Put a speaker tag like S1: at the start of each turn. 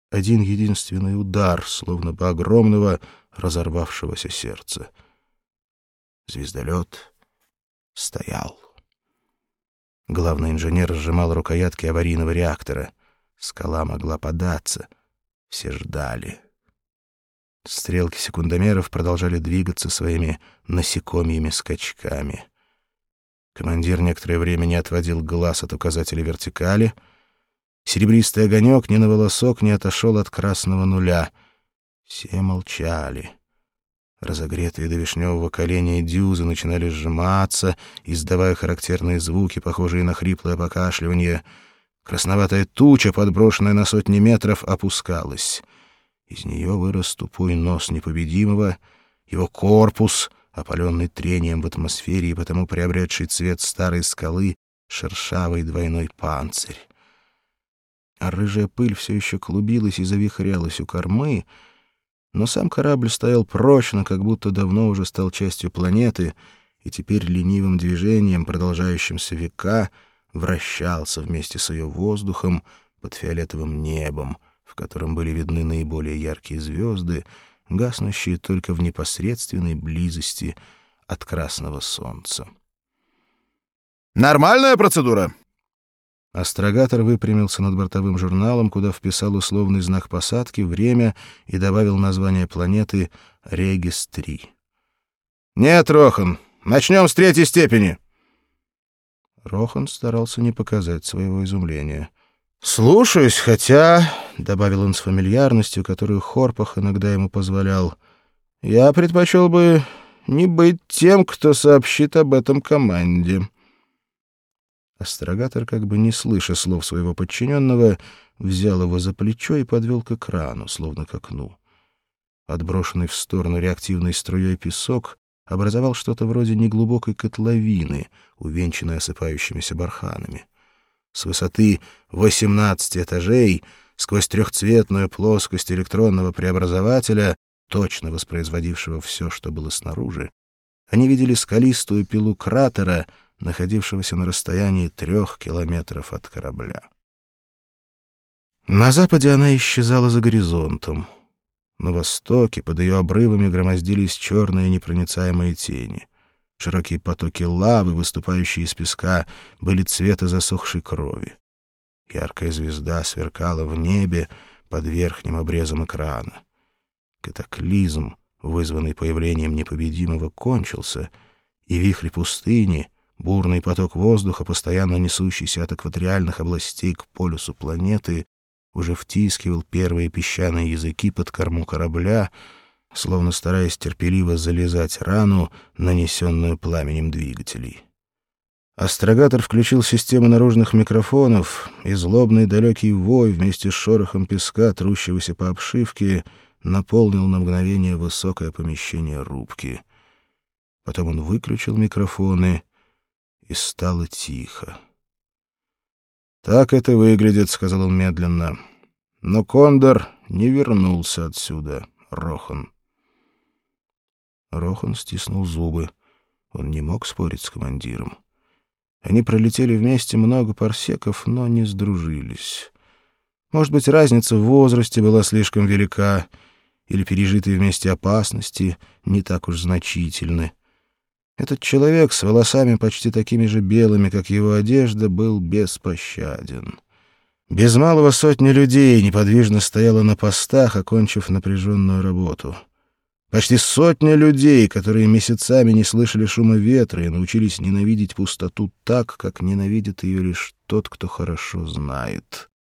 S1: один единственный удар, словно бы огромного разорвавшегося сердца. Звездолет стоял. Главный инженер сжимал рукоятки аварийного реактора. Скала могла податься. Все ждали. Стрелки секундомеров продолжали двигаться своими насекомьими скачками. Командир некоторое время не отводил глаз от указателя вертикали. Серебристый огонек ни на волосок не отошел от красного нуля. Все молчали. Разогретые до вишневого коленя дюзы начинали сжиматься, издавая характерные звуки, похожие на хриплое покашливание. Красноватая туча, подброшенная на сотни метров, опускалась. Из нее вырос тупой нос непобедимого, его корпус, опаленный трением в атмосфере и потому приобретший цвет старой скалы, шершавый двойной панцирь. А рыжая пыль все еще клубилась и завихрялась у кормы, но сам корабль стоял прочно, как будто давно уже стал частью планеты, и теперь ленивым движением, продолжающимся века, вращался вместе с ее воздухом под фиолетовым небом, в котором были видны наиболее яркие звезды, гаснущие только в непосредственной близости от красного солнца.
S2: «Нормальная процедура?»
S1: Астрогатор выпрямился над бортовым журналом, куда вписал условный знак посадки, время и добавил название планеты «Регис-3».
S2: «Нет, Рохан, начнем с третьей степени».
S1: Рохан старался не показать своего изумления. «Слушаюсь, хотя...» — добавил он с фамильярностью, которую Хорпах иногда ему позволял. «Я предпочел бы не быть тем, кто сообщит об этом команде». Астрогатор, как бы не слыша слов своего подчиненного, взял его за плечо и подвел к экрану, словно к окну. Отброшенный в сторону реактивной струей песок образовал что-то вроде неглубокой котловины, увенчанной осыпающимися барханами. С высоты 18 этажей, сквозь трехцветную плоскость электронного преобразователя, точно воспроизводившего все, что было снаружи, они видели скалистую пилу кратера, находившегося на расстоянии 3 километров от корабля. На западе она исчезала за горизонтом. На востоке под ее обрывами громоздились черные непроницаемые тени. Широкие потоки лавы, выступающие из песка, были цвета засохшей крови. Яркая звезда сверкала в небе под верхним обрезом экрана. Катаклизм, вызванный появлением непобедимого, кончился, и вихрь пустыни, бурный поток воздуха, постоянно несущийся от экваториальных областей к полюсу планеты, уже втискивал первые песчаные языки под корму корабля, словно стараясь терпеливо залезать рану, нанесенную пламенем двигателей. Астрогатор включил систему наружных микрофонов, и злобный далекий вой вместе с шорохом песка, трущегося по обшивке, наполнил на мгновение высокое помещение рубки. Потом он выключил микрофоны, и стало тихо. «Так это выглядит», — сказал он медленно. «Но Кондор не вернулся отсюда, Рохан». Рохан стиснул зубы. Он не мог спорить с командиром. Они пролетели вместе много парсеков, но не сдружились. Может быть, разница в возрасте была слишком велика, или пережитые вместе опасности не так уж значительны. Этот человек с волосами почти такими же белыми, как его одежда, был беспощаден. Без малого сотни людей неподвижно стояла на постах, окончив напряженную работу. Почти сотня людей, которые месяцами не слышали шума ветра и научились ненавидеть пустоту так, как ненавидит ее лишь тот, кто хорошо знает.